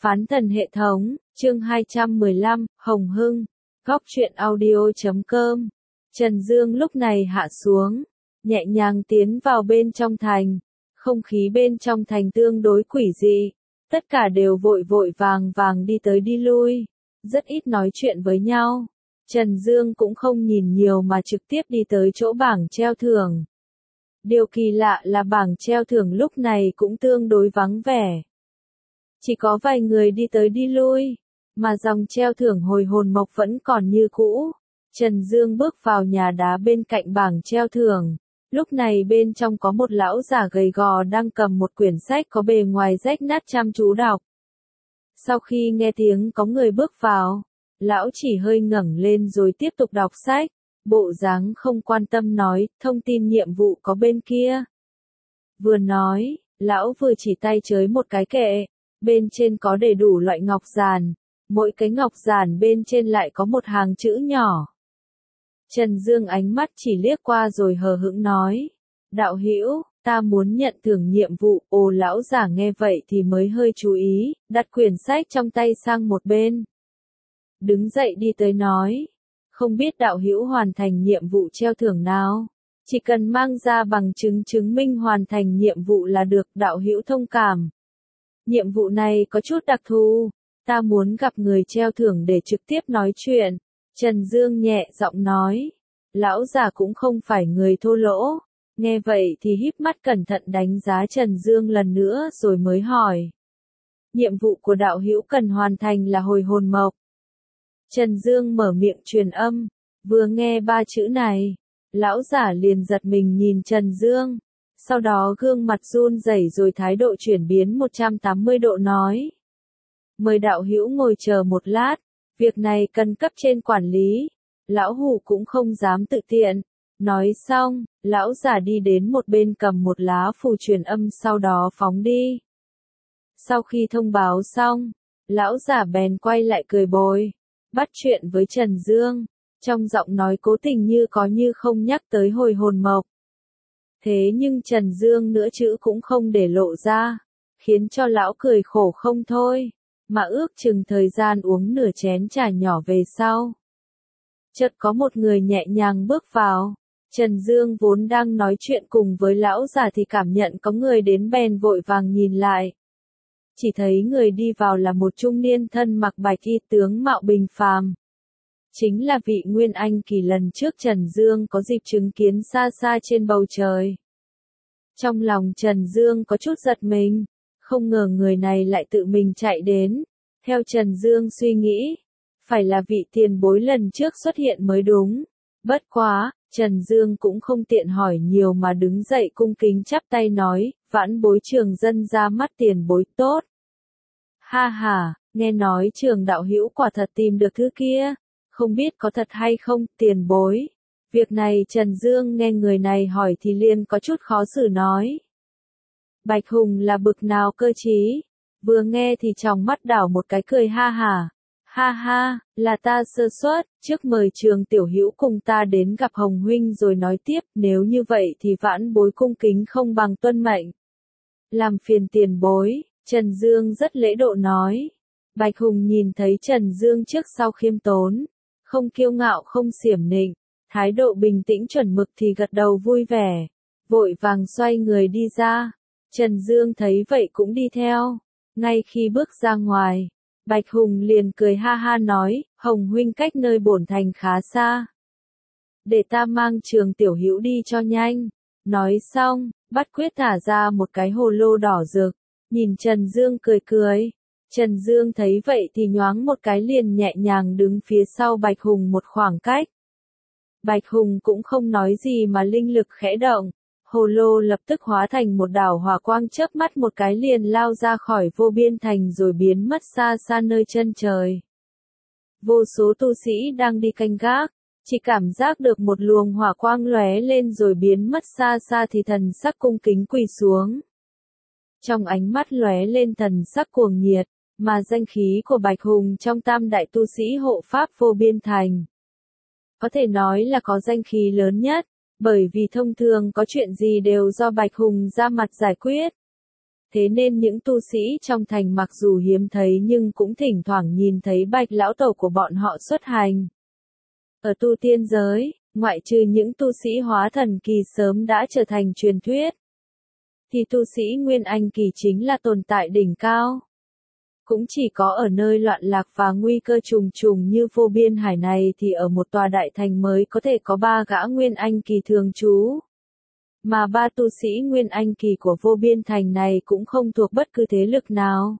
Phán thần hệ thống, chương 215, Hồng Hưng, góc truyện audio.com. Trần Dương lúc này hạ xuống, nhẹ nhàng tiến vào bên trong thành. Không khí bên trong thành tương đối quỷ dị, tất cả đều vội vội vàng vàng đi tới đi lui, rất ít nói chuyện với nhau. Trần Dương cũng không nhìn nhiều mà trực tiếp đi tới chỗ bảng treo thưởng. Điều kỳ lạ là bảng treo thưởng lúc này cũng tương đối vắng vẻ. Chỉ có vài người đi tới đi lui, mà dòng treo thưởng hồi hồn mộc vẫn còn như cũ. Trần Dương bước vào nhà đá bên cạnh bảng treo thưởng. Lúc này bên trong có một lão già gầy gò đang cầm một quyển sách có bề ngoài rách nát chăm chú đọc. Sau khi nghe tiếng có người bước vào, lão chỉ hơi ngẩng lên rồi tiếp tục đọc sách, bộ dáng không quan tâm nói, thông tin nhiệm vụ có bên kia. Vừa nói, lão vừa chỉ tay chới một cái kệ, bên trên có đầy đủ loại ngọc giản, mỗi cái ngọc giản bên trên lại có một hàng chữ nhỏ. Trần Dương ánh mắt chỉ liếc qua rồi hờ hững nói, đạo hữu, ta muốn nhận thưởng nhiệm vụ. Ồ, lão giả nghe vậy thì mới hơi chú ý, đặt quyển sách trong tay sang một bên. Đứng dậy đi tới nói, không biết đạo hữu hoàn thành nhiệm vụ treo thưởng nào, chỉ cần mang ra bằng chứng chứng minh hoàn thành nhiệm vụ là được, đạo hữu thông cảm. Nhiệm vụ này có chút đặc thù, ta muốn gặp người treo thưởng để trực tiếp nói chuyện. Trần Dương nhẹ giọng nói, lão già cũng không phải người thô lỗ, nghe vậy thì híp mắt cẩn thận đánh giá Trần Dương lần nữa rồi mới hỏi. Nhiệm vụ của đạo hữu cần hoàn thành là hồi hồn mộc. Trần Dương mở miệng truyền âm, vừa nghe ba chữ này, lão giả liền giật mình nhìn Trần Dương, sau đó gương mặt run rẩy rồi thái độ chuyển biến 180 độ nói. Mời đạo hữu ngồi chờ một lát. Việc này cần cấp trên quản lý, lão hủ cũng không dám tự tiện. Nói xong, lão giả đi đến một bên cầm một lá phù truyền âm sau đó phóng đi. Sau khi thông báo xong, lão giả bèn quay lại cười bồi, bắt chuyện với Trần Dương, trong giọng nói cố tình như có như không nhắc tới hồi hồn mộc. Thế nhưng Trần Dương nửa chữ cũng không để lộ ra, khiến cho lão cười khổ không thôi. Mà ước chừng thời gian uống nửa chén trà nhỏ về sau. Chợt có một người nhẹ nhàng bước vào, Trần Dương vốn đang nói chuyện cùng với lão già thì cảm nhận có người đến bèn vội vàng nhìn lại. Chỉ thấy người đi vào là một trung niên thân mặc bạch y tướng mạo bình phàm. Chính là vị Nguyên Anh kỳ lần trước Trần Dương có dịp chứng kiến xa xa trên bầu trời. Trong lòng Trần Dương có chút giật mình. Không ngờ người này lại tự mình chạy đến. Theo Trần Dương suy nghĩ, phải là vị tiền bối lần trước xuất hiện mới đúng. Bất quá, Trần Dương cũng không tiện hỏi nhiều mà đứng dậy cung kính chắp tay nói, vãn bối Trường dân ra mắt tiền bối tốt. Ha ha, nghe nói Trường đạo hữu quả thật tìm được thứ kia, không biết có thật hay không, tiền bối. Việc này Trần Dương nghe người này hỏi thì liền có chút khó xử nói. Bạch Hùng là bực nào cơ chí? Vừa nghe thì trong mắt đảo một cái cười ha ha. Ha ha, là ta sơ suất, trước mời Trường tiểu hữu cùng ta đến gặp Hồng huynh rồi nói tiếp, nếu như vậy thì vãn bối cung kính không bằng tuân mệnh. Làm phiền tiền bối, Trần Dương rất lễ độ nói. Bạch Hùng nhìn thấy Trần Dương trước sau khiêm tốn, không kiêu ngạo không xiểm nịnh, thái độ bình tĩnh chuẩn mực thì gật đầu vui vẻ, vội vàng xoay người đi ra. Trần Dương thấy vậy cũng đi theo. Ngay khi bước ra ngoài, Bạch Hùng liền cười ha ha nói, Hồng huynh cách nơi bổn thành khá xa. Để ta mang Trường tiểu hữu đi cho nhanh. Nói xong, bắt quyết thả ra một cái hồ lô đỏ rực, nhìn Trần Dương cười cười. Trần Dương thấy vậy thì nhoáng một cái liền nhẹ nhàng đứng phía sau Bạch Hùng một khoảng cách. Bạch Hùng cũng không nói gì mà linh lực khẽ động. Hồ lô lập tức hóa thành một đảo hỏa quang chớp mắt một cái liền lao ra khỏi vô biên thành rồi biến mất xa xa nơi chân trời. Vô số tu sĩ đang đi canh gác, chỉ cảm giác được một luồng hỏa quang lóe lên rồi biến mất xa xa thì thần sắc cung kính quỳ xuống. Trong ánh mắt lóe lên thần sắc cuồng nhiệt, mà danh khí của Bạch Hùng trong tam đại tu sĩ hộ pháp vô biên thành. Có thể nói là có danh khí lớn nhất. Bởi vì thông thường có chuyện gì đều do Bạch Hùng ra mặt giải quyết. Thế nên những tu sĩ trong thành mặc dù hiếm thấy nhưng cũng thỉnh thoảng nhìn thấy Bạch lão tổ của bọn họ xuất hành. Ở tu tiên giới, ngoại trừ những tu sĩ hóa thần kỳ sớm đã trở thành truyền thuyết, thì tu sĩ Nguyên Anh kỳ chính là tồn tại đỉnh cao. Cũng chỉ có ở nơi loạn lạc và nguy cơ trùng trùng như Vô Biên Hải này thì ở một tòa đại thành mới có thể có 3 gã Nguyên Anh kỳ thường trú. Mà 3 tu sĩ Nguyên Anh kỳ của Vô Biên Thành này cũng không thuộc bất cứ thế lực nào.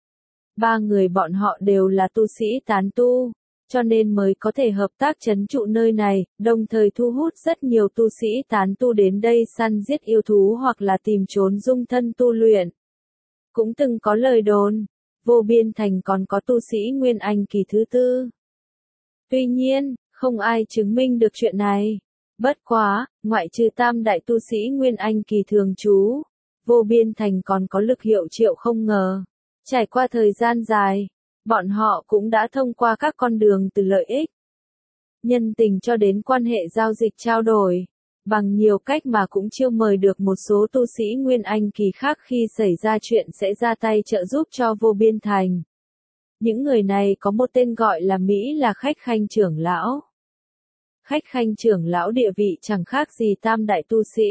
3 người bọn họ đều là tu sĩ tán tu, cho nên mới có thể hợp tác trấn trụ nơi này, đồng thời thu hút rất nhiều tu sĩ tán tu đến đây săn giết yêu thú hoặc là tìm trốn dung thân tu luyện. Cũng từng có lời đồn, Vô Biên Thành còn có tu sĩ Nguyên Anh kỳ thứ 4. Tuy nhiên, không ai chứng minh được chuyện này. Bất quá, ngoại trừ tam đại tu sĩ Nguyên Anh kỳ thường trú, Vô Biên Thành còn có lực hiệu triệu không ngờ. Trải qua thời gian dài, bọn họ cũng đã thông qua các con đường từ lợi ích, nhân tình cho đến quan hệ giao dịch trao đổi, bằng nhiều cách mà cũng chiêu mời được một số tu sĩ Nguyên Anh kỳ khác khi xảy ra chuyện sẽ ra tay trợ giúp cho Vô Biên Thành. Những người này có một tên gọi là Mỹ là Khách Khanh trưởng lão. Khách Khanh trưởng lão địa vị chẳng khác gì tam đại tu sĩ.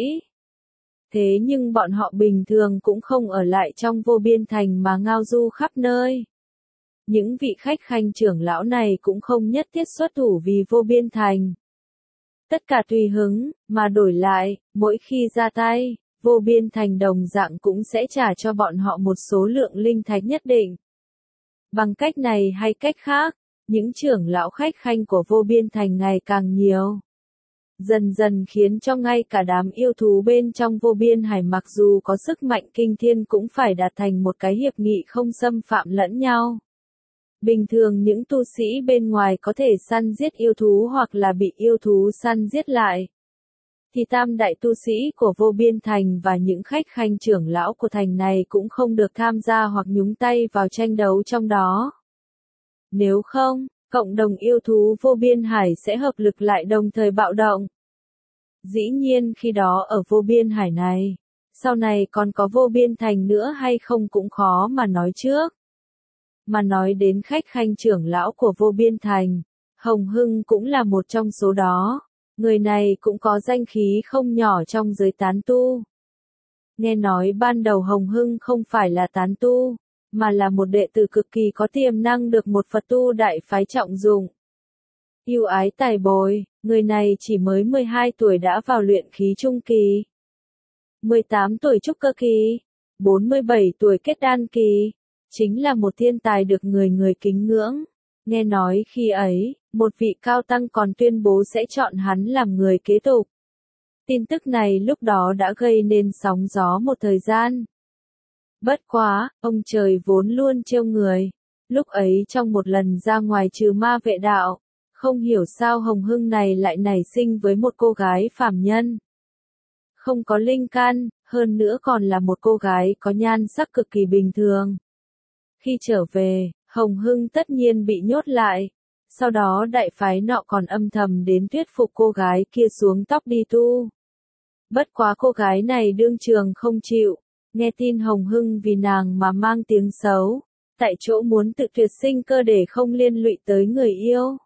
Thế nhưng bọn họ bình thường cũng không ở lại trong Vô Biên Thành mà ngao du khắp nơi. Những vị khách khanh trưởng lão này cũng không nhất thiết xuất thủ vì Vô Biên Thành. Tất cả tùy hứng, mà đổi lại, mỗi khi ra tay, Vô Biên Thành đồng dạng cũng sẽ trả cho bọn họ một số lượng linh thạch nhất định. Bằng cách này hay cách khác, những trưởng lão khách khanh của Vô Biên Thành ngày càng nhiều. Dần dần khiến cho ngay cả đám yêu thú bên trong Vô Biên Hải mặc dù có sức mạnh kinh thiên cũng phải đạt thành một cái hiệp nghị không xâm phạm lẫn nhau. Bình thường những tu sĩ bên ngoài có thể săn giết yêu thú hoặc là bị yêu thú săn giết lại. Thì tam đại tu sĩ của Vô Biên Thành và những khách khanh trưởng lão của thành này cũng không được tham gia hoặc nhúng tay vào tranh đấu trong đó. Nếu không, cộng đồng yêu thú Vô Biên Hải sẽ hợp lực lại đồng thời bạo động. Dĩ nhiên khi đó ở Vô Biên Hải này, sau này còn có Vô Biên Thành nữa hay không cũng khó mà nói trước. Mà nói đến khách khanh trưởng lão của Vô Biên Thành, Hồng Hưng cũng là một trong số đó. Người này cũng có danh khí không nhỏ trong giới tán tu. Nghe nói ban đầu Hồng Hưng không phải là tán tu, mà là một đệ tử cực kỳ có tiềm năng được một Phật tu đại phái trọng dụng. Yêu ái tài bồi, người này chỉ mới 12 tuổi đã vào luyện khí trung kỳ, 18 tuổi trúc cơ kỳ, 47 tuổi kết đan kỳ, chính là một thiên tài được người người kính ngưỡng. Nghe nói khi ấy, một vị cao tăng còn tuyên bố sẽ chọn hắn làm người kế tục. Tin tức này lúc đó đã gây nên sóng gió một thời gian. Bất quá, ông trời vốn luôn trêu người. Lúc ấy trong một lần ra ngoài trừ ma vệ đạo, không hiểu sao Hồng Hưng này lại nảy sinh với một cô gái phàm nhân. Không có linh căn, hơn nữa còn là một cô gái có nhan sắc cực kỳ bình thường. Khi trở về, Hồng Hưng tất nhiên bị nhốt lại. Sau đó đại phái nọ còn âm thầm đến thuyết phục cô gái kia xuống tóc đi tu. Bất quá cô gái này đương trường không chịu. Nghe tin Hồng Hưng vì nàng mà mang tiếng xấu, tại chỗ muốn tự tuyệt sinh cơ để không liên lụy tới người yêu.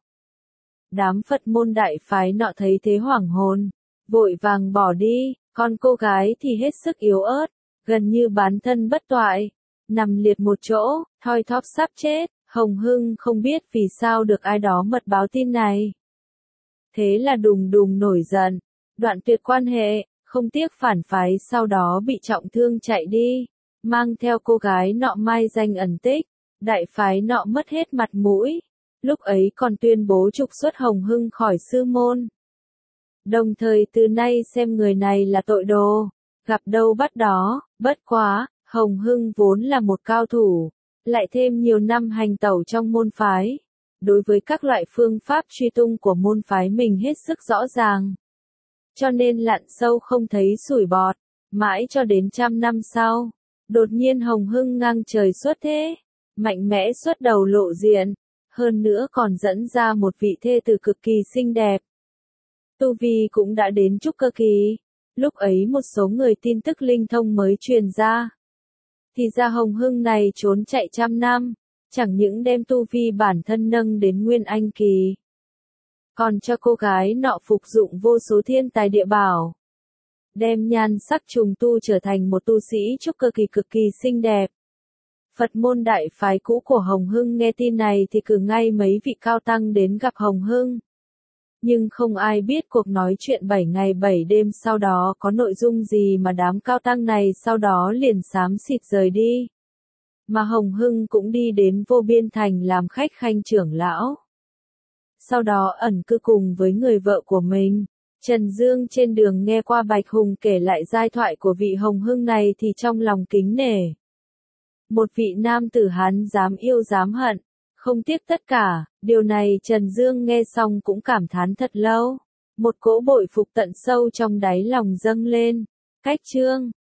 Đám Phật môn đại phái nọ thấy thế hoảng hồn, vội vàng bỏ đi, còn cô gái thì hết sức yếu ớt, gần như bán thân bất toại, nằm liệt một chỗ, thoi thóp sắp chết. Hồng Hưng không biết vì sao được ai đó mật báo tin này. Thế là đùng đùng nổi giận, đoạn tuyệt quan hệ, không tiếc phản phái, sau đó bị trọng thương chạy đi, mang theo cô gái nọ mai danh ẩn tích. Đại phái nọ mất hết mặt mũi, lúc ấy còn tuyên bố trục xuất Hồng Hưng khỏi sư môn. Đồng thời từ nay xem người này là tội đồ, gặp đâu bắt đó. Bất quá, Hồng Hưng vốn là một cao thủ, lại thêm nhiều năm hành tẩu trong môn phái. Đối với các loại phương pháp truy tung của môn phái mình hết sức rõ ràng. Cho nên lặn sâu không thấy sủi bọt, mãi cho đến 100 năm sau. Đột nhiên Hồng Hưng ngang trời xuất thế, mạnh mẽ xuất đầu lộ diện, hơn nữa còn dẫn ra một vị thê tử cực kỳ xinh đẹp. Tu vi cũng đã đến trúc cơ kỳ. Lúc ấy một số người tin tức linh thông mới truyền ra. Thì ra Hồng Hưng này trốn chạy trăm năm, chẳng những đem tu vi bản thân nâng đến Nguyên Anh kỳ, còn cho cô gái nọ phục dụng vô số thiên tài địa bảo, đem nhan sắc trùng tu trở thành một tu sĩ trúc cơ kỳ cực kỳ xinh đẹp. Phật môn đại phái cũ của Hồng Hưng nghe tin này thì cử ngay mấy vị cao tăng đến gặp Hồng Hưng. Nhưng không ai biết cuộc nói chuyện 7 ngày 7 đêm sau đó có nội dung gì mà đám cao tăng này sau đó liền xám xịt rời đi. Mà Hồng Hưng cũng đi đến Vô Biên Thành làm khách khanh trưởng lão. Sau đó ẩn cư cùng với người vợ của mình. Trần Dương trên đường nghe qua Bạch Hùng kể lại giai thoại của vị Hồng Hưng này thì trong lòng kính nể. Một vị nam tử Hán dám yêu dám hận, không tiếc tất cả, điều này Trần Dương nghe xong cũng cảm thán thật lâu. Một cỗ bội phục tận sâu trong đáy lòng dâng lên. Cách chương